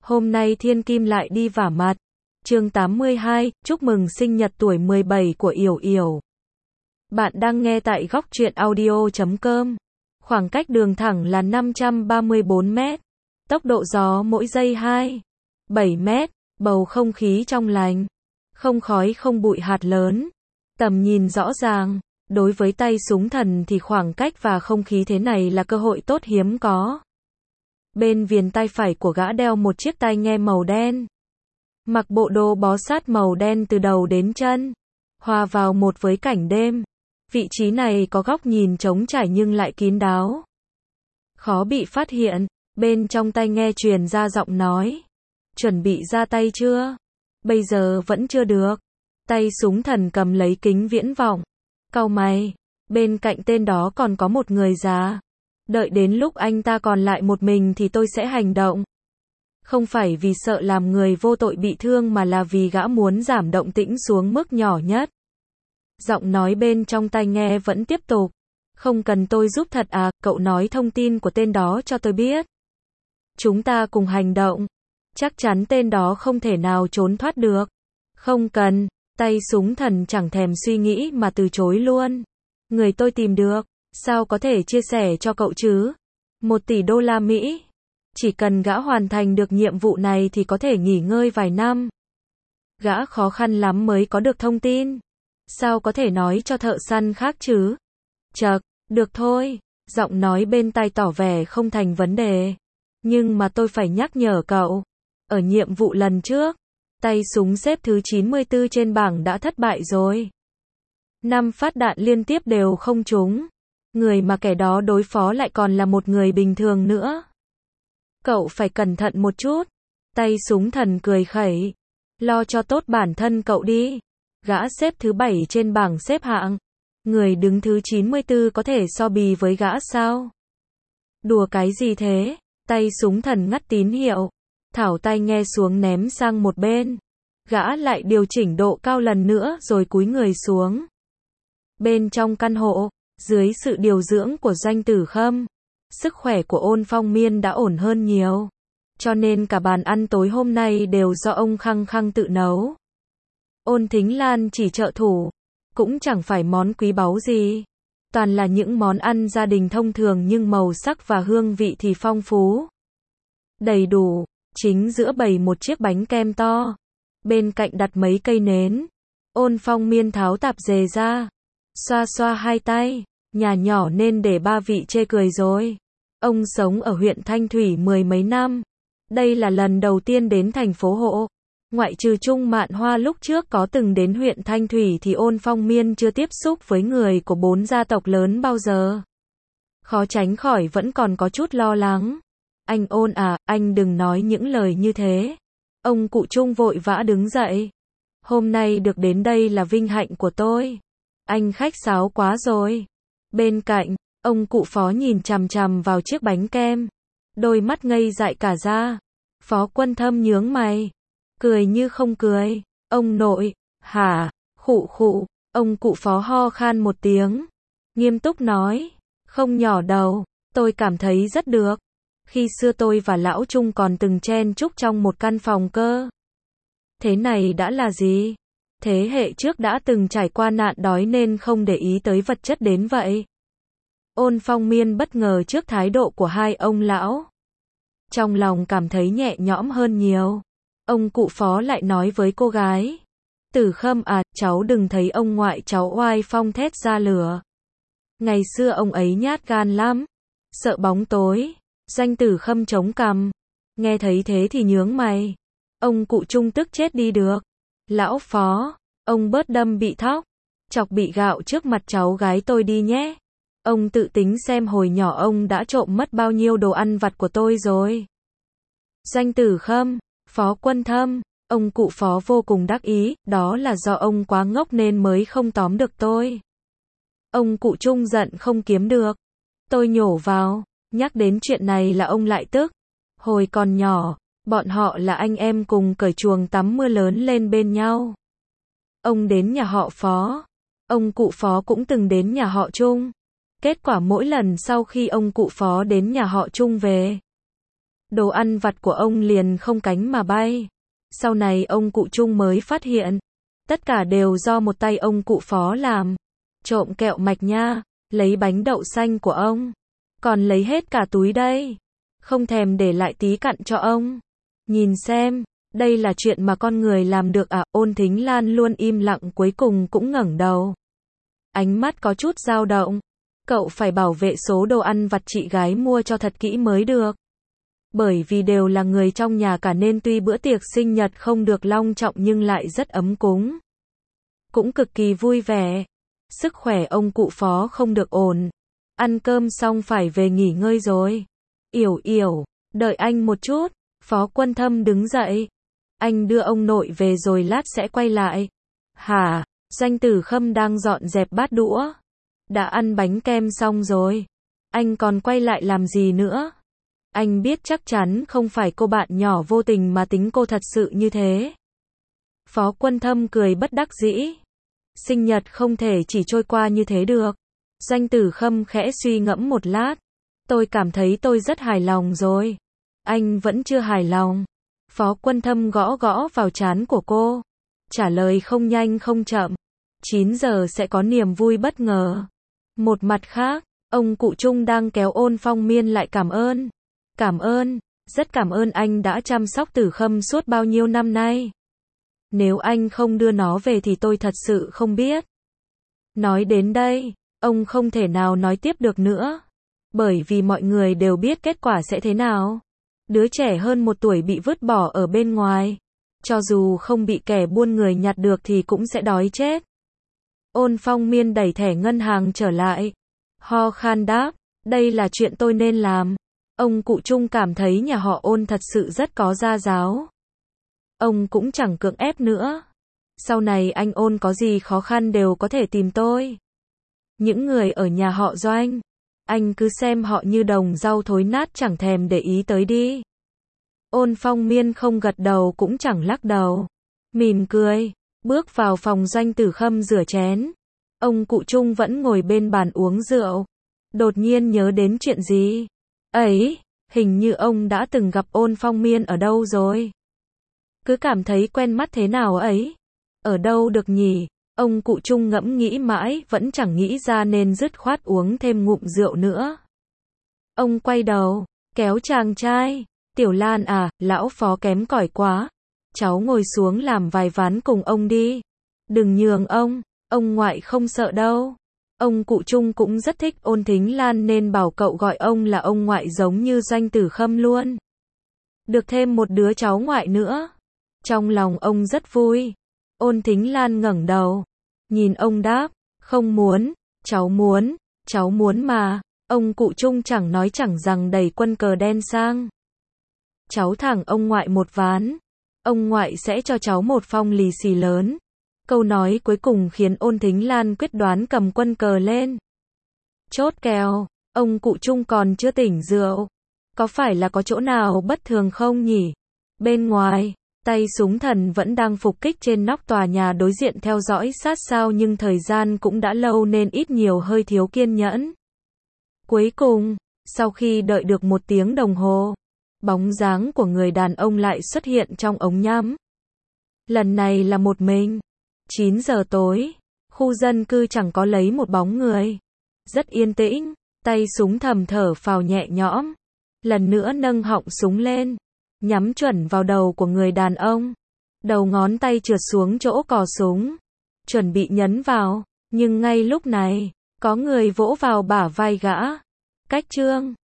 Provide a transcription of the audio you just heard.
Hôm nay Thiên Kim lại đi vả mặt. Chương 82, chúc mừng sinh nhật tuổi 17 của Yểu Yểu. Bạn đang nghe tại góc truyện audio.com. Khoảng cách đường thẳng là 534 mét. Tốc độ gió mỗi giây 7 mét. Bầu không khí trong lành. Không khói không bụi hạt lớn. Tầm nhìn rõ ràng. Đối với tay súng thần thì khoảng cách và không khí thế này là cơ hội tốt hiếm có. Bên viền tay phải của gã đeo một chiếc tai nghe màu đen. Mặc bộ đồ bó sát màu đen từ đầu đến chân. Hòa vào một với cảnh đêm. Vị trí này có góc nhìn trống trải nhưng lại kín đáo. Khó bị phát hiện. Bên trong tai nghe truyền ra giọng nói. Chuẩn bị ra tay chưa? Bây giờ vẫn chưa được. Tay súng thần cầm lấy kính viễn vọng. Cau mày. Bên cạnh tên đó còn có một người già. Đợi đến lúc anh ta còn lại một mình thì tôi sẽ hành động. Không phải vì sợ làm người vô tội bị thương mà là vì gã muốn giảm động tĩnh xuống mức nhỏ nhất. Giọng nói bên trong tai nghe vẫn tiếp tục. Không cần tôi giúp thật à, cậu nói thông tin của tên đó cho tôi biết. Chúng ta cùng hành động. Chắc chắn tên đó không thể nào trốn thoát được. Không cần, tay súng thần chẳng thèm suy nghĩ mà từ chối luôn. Người tôi tìm được, sao có thể chia sẻ cho cậu chứ? 1 tỷ đô la Mỹ. Chỉ cần gã hoàn thành được nhiệm vụ này thì có thể nghỉ ngơi vài năm. Gã khó khăn lắm mới có được thông tin. Sao có thể nói cho thợ săn khác chứ? Chậc, được thôi. Giọng nói bên tai tỏ vẻ không thành vấn đề. Nhưng mà tôi phải nhắc nhở cậu. Ở nhiệm vụ lần trước, tay súng xếp thứ 94 trên bảng đã thất bại rồi. 5 phát đạn liên tiếp đều không trúng. Người mà kẻ đó đối phó lại còn là một người bình thường nữa. Cậu phải cẩn thận một chút. Tay súng thần cười khẩy. Lo cho tốt bản thân cậu đi. Gã xếp thứ 7 trên bảng xếp hạng. Người đứng thứ 94 có thể so bì với gã sao? Đùa cái gì thế? Tay súng thần ngắt tín hiệu. Thảo tai nghe xuống ném sang một bên. Gã lại điều chỉnh độ cao lần nữa rồi cúi người xuống. Bên trong căn hộ, dưới sự điều dưỡng của Doanh Tử Khâm, sức khỏe của Ôn Phong Miên đã ổn hơn nhiều. Cho nên cả bàn ăn tối hôm nay đều do ông Khăng Khăng tự nấu. Ôn Thính Lan chỉ trợ thủ, cũng chẳng phải món quý báu gì. Toàn là những món ăn gia đình thông thường nhưng màu sắc và hương vị thì phong phú. Đầy đủ, chính giữa bày một chiếc bánh kem to. Bên cạnh đặt mấy cây nến. Ôn Phong Miên tháo tạp dề ra. Xoa xoa hai tay. Nhà nhỏ nên để ba vị chê cười rồi. Ông sống ở huyện Thanh Thủy 10 mấy năm. Đây là lần đầu tiên đến thành phố Hộ. Ngoại trừ Trung Mạn Hoa lúc trước có từng đến huyện Thanh Thủy thì Ôn Phong Miên chưa tiếp xúc với người của 4 gia tộc lớn bao giờ. Khó tránh khỏi vẫn còn có chút lo lắng. Anh Ôn à, anh đừng nói những lời như thế. Ông cụ Trung vội vã đứng dậy. Hôm nay được đến đây là vinh hạnh của tôi. Anh khách sáo quá rồi. Bên cạnh, ông cụ Phó nhìn chằm chằm vào chiếc bánh kem. Đôi mắt ngây dại cả ra. Phó Quân Thâm nhướng mày. Cười như không cười. Ông nội, hả, khụ khụ. Ông cụ Phó ho khan một tiếng. Nghiêm túc nói. Không nhỏ đầu, tôi cảm thấy rất được. Khi xưa tôi và Lão Trung còn từng chen chúc trong một căn phòng cơ. Thế này đã là gì? Thế hệ trước đã từng trải qua nạn đói nên không để ý tới vật chất đến vậy. Ôn Phong Miên bất ngờ trước thái độ của hai ông lão. Trong lòng cảm thấy nhẹ nhõm hơn nhiều. Ông cụ Phó lại nói với cô gái. Tử Khâm à, cháu đừng thấy ông ngoại cháu oai phong thét ra lửa. Ngày xưa ông ấy nhát gan lắm. Sợ bóng tối. Doanh Tử Khâm chống cằm. Nghe thấy thế thì nhướng mày. Ông cụ Trung tức chết đi được. Lão Phó, ông bớt đâm bị thóc. Chọc bị gạo trước mặt cháu gái tôi đi nhé. Ông tự tính xem hồi nhỏ ông đã trộm mất bao nhiêu đồ ăn vặt của tôi rồi. Doanh Tử Khâm, Phó Quân Thâm, ông cụ Phó vô cùng đắc ý, đó là do ông quá ngốc nên mới không tóm được tôi. Ông cụ Trung giận không kiếm được. Tôi nhổ vào, nhắc đến chuyện này là ông lại tức. Hồi còn nhỏ, bọn họ là anh em cùng cởi chuồng tắm mưa lớn lên bên nhau. Ông đến nhà họ Phó. Ông cụ Phó cũng từng đến nhà họ Trung. Kết quả mỗi lần sau khi ông cụ Phó đến nhà họ Trung về, đồ ăn vặt của ông liền không cánh mà bay. Sau này ông cụ Trung mới phát hiện, tất cả đều do một tay ông cụ Phó làm. Trộm kẹo mạch nha, lấy bánh đậu xanh của ông, còn lấy hết cả túi đây. Không thèm để lại tí cặn cho ông. Nhìn xem, đây là chuyện mà con người làm được à? Ôn Thính Lan luôn im lặng cuối cùng cũng ngẩng đầu. Ánh mắt có chút dao động. Cậu phải bảo vệ số đồ ăn vặt chị gái mua cho thật kỹ mới được. Bởi vì đều là người trong nhà cả nên tuy bữa tiệc sinh nhật không được long trọng nhưng lại rất ấm cúng. Cũng cực kỳ vui vẻ. Sức khỏe ông cụ Phó không được ổn. Ăn cơm xong phải về nghỉ ngơi rồi. Yểu Yểu, đợi anh một chút. Phó Quân Thâm đứng dậy. Anh đưa ông nội về rồi lát sẽ quay lại. Hả? Doanh Tử Khâm đang dọn dẹp bát đũa. Đã ăn bánh kem xong rồi. Anh còn quay lại làm gì nữa? Anh biết chắc chắn không phải cô bạn nhỏ vô tình mà tính cô thật sự như thế. Phó Quân Thâm cười bất đắc dĩ. Sinh nhật không thể chỉ trôi qua như thế được. Doanh Tử Khâm khẽ suy ngẫm một lát. Tôi cảm thấy tôi rất hài lòng rồi. Anh vẫn chưa hài lòng. Phó Quân Thâm gõ gõ vào trán của cô. Trả lời không nhanh không chậm. 9 giờ sẽ có niềm vui bất ngờ. Một mặt khác, ông cụ Trung đang kéo Ôn Phong Miên lại cảm ơn. Cảm ơn, rất cảm ơn anh đã chăm sóc Tử Khâm suốt bao nhiêu năm nay. Nếu anh không đưa nó về thì tôi thật sự không biết. Nói đến đây, ông không thể nào nói tiếp được nữa. Bởi vì mọi người đều biết kết quả sẽ thế nào. Đứa trẻ hơn 1 tuổi bị vứt bỏ ở bên ngoài. Cho dù không bị kẻ buôn người nhặt được thì cũng sẽ đói chết. Ôn Phong Miên đẩy thẻ ngân hàng trở lại. Ho khan đáp, đây là chuyện tôi nên làm. Ông cụ Trung cảm thấy nhà họ Ôn thật sự rất có gia giáo. Ông cũng chẳng cưỡng ép nữa. Sau này anh Ôn có gì khó khăn đều có thể tìm tôi. Những người ở nhà họ Doanh, anh cứ xem họ như đồng rau thối nát chẳng thèm để ý tới đi. Ôn Phong Miên không gật đầu cũng chẳng lắc đầu. Mỉm cười, bước vào phòng Doanh Tử Khâm rửa chén. Ông cụ Trung vẫn ngồi bên bàn uống rượu. Đột nhiên nhớ đến chuyện gì. Ấy, hình như ông đã từng gặp Ôn Phong Miên ở đâu rồi. Cứ cảm thấy quen mắt thế nào ấy. Ở đâu được nhỉ? Ông cụ Trung ngẫm nghĩ mãi vẫn chẳng nghĩ ra nên dứt khoát uống thêm ngụm rượu nữa. Ông quay đầu, kéo chàng trai. Tiểu Lan à, lão Phó kém cỏi quá. Cháu ngồi xuống làm vài ván cùng ông đi. Đừng nhường ông ngoại không sợ đâu. Ông cụ Trung cũng rất thích Ôn Thính Lan nên bảo cậu gọi ông là ông ngoại giống như Doanh Tử Khâm luôn. Được thêm một đứa cháu ngoại nữa. Trong lòng ông rất vui. Ôn Thính Lan ngẩng đầu. Nhìn ông đáp, không muốn, cháu muốn mà. Ông cụ Trung chẳng nói chẳng rằng đẩy quân cờ đen sang. Cháu thẳng ông ngoại một ván. Ông ngoại sẽ cho cháu một phong lì xì lớn. Câu nói cuối cùng khiến Ôn Thính Lan quyết đoán cầm quân cờ lên. Chốt kèo, ông cụ Trung còn chưa tỉnh rượu. Có phải là có chỗ nào bất thường không nhỉ? Bên ngoài, tay súng thần vẫn đang phục kích trên nóc tòa nhà đối diện theo dõi sát sao nhưng thời gian cũng đã lâu nên ít nhiều hơi thiếu kiên nhẫn. Cuối cùng, sau khi đợi được 1 tiếng đồng hồ, bóng dáng của người đàn ông lại xuất hiện trong ống nhắm. Lần này là một mình. 9 giờ tối, khu dân cư chẳng có lấy một bóng người. Rất yên tĩnh, tay súng thầm thở phào nhẹ nhõm. Lần nữa nâng họng súng lên, nhắm chuẩn vào đầu của người đàn ông. Đầu ngón tay trượt xuống chỗ cò súng, chuẩn bị nhấn vào, nhưng ngay lúc này, có người vỗ vào bả vai gã. Cách Trương.